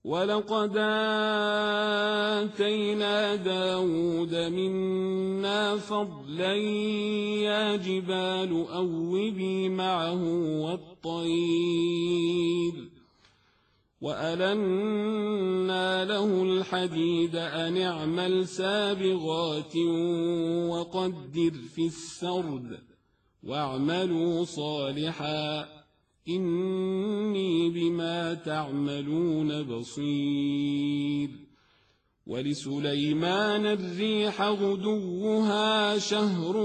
ولقد آتينا داود منا فضلا يا جبال أوبي معه والطير وألنا له الحديد أن اعمل سابغات وقدر في السرد واعملوا صالحا إني بما تعملون بصير. ولسليمان الريح غدوها شهر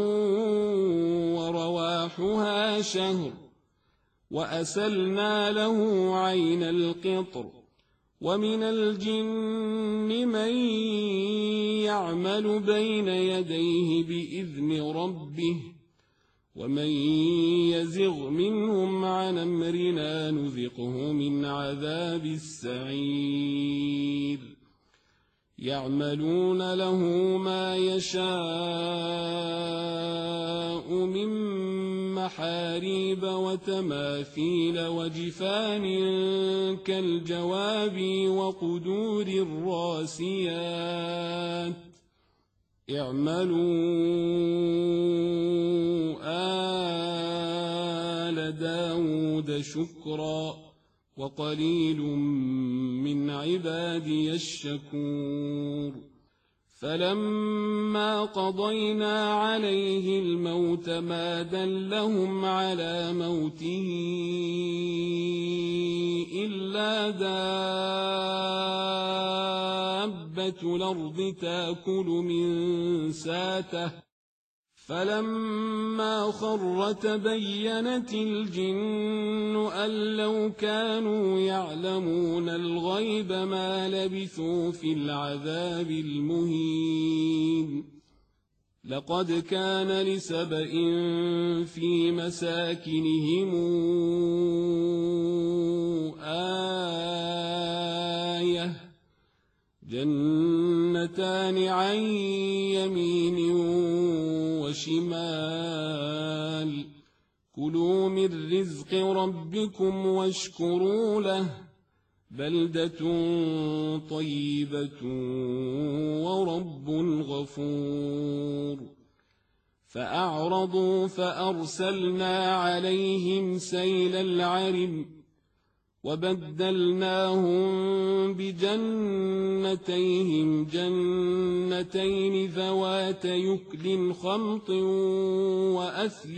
ورواحها شهر وأسلنا له عين القطر ومن الجن من يعمل بين يديه بإذن ربه ومن يزغ منهم عن أمرنا نذقه من عذاب السعير. يعملون له ما يشاء من محاريب وتماثيل وجفان كالجواب وقدور الراسيات اعملوا آل داود شكرا وقليل من عبادي الشكور. فلما قضينا عليه الموت ما دلهم على موته إلا دابة الأرض تأكل من ساته فلما خر تبينت الجن أن لو كانوا يعلمون الغيب ما لبثوا في العذاب المهين. لقد كان لسبإ في مساكنهم آية جنتان عن يمين وشمال كلوا من رزق ربكم واشكروا له بلدة طيبة ورب غفور. فأعرضوا فأرسلنا عليهم سيل العرم وبدلناهم بجنتيهم جنتين ذوات يكل خمط وأثل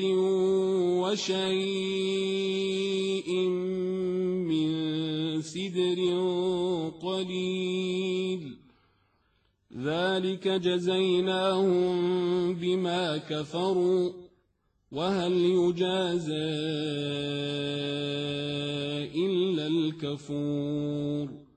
وشيء من سدر قليل ذلك جزيناهم بما كفروا وهل يجازى إلا الكفور.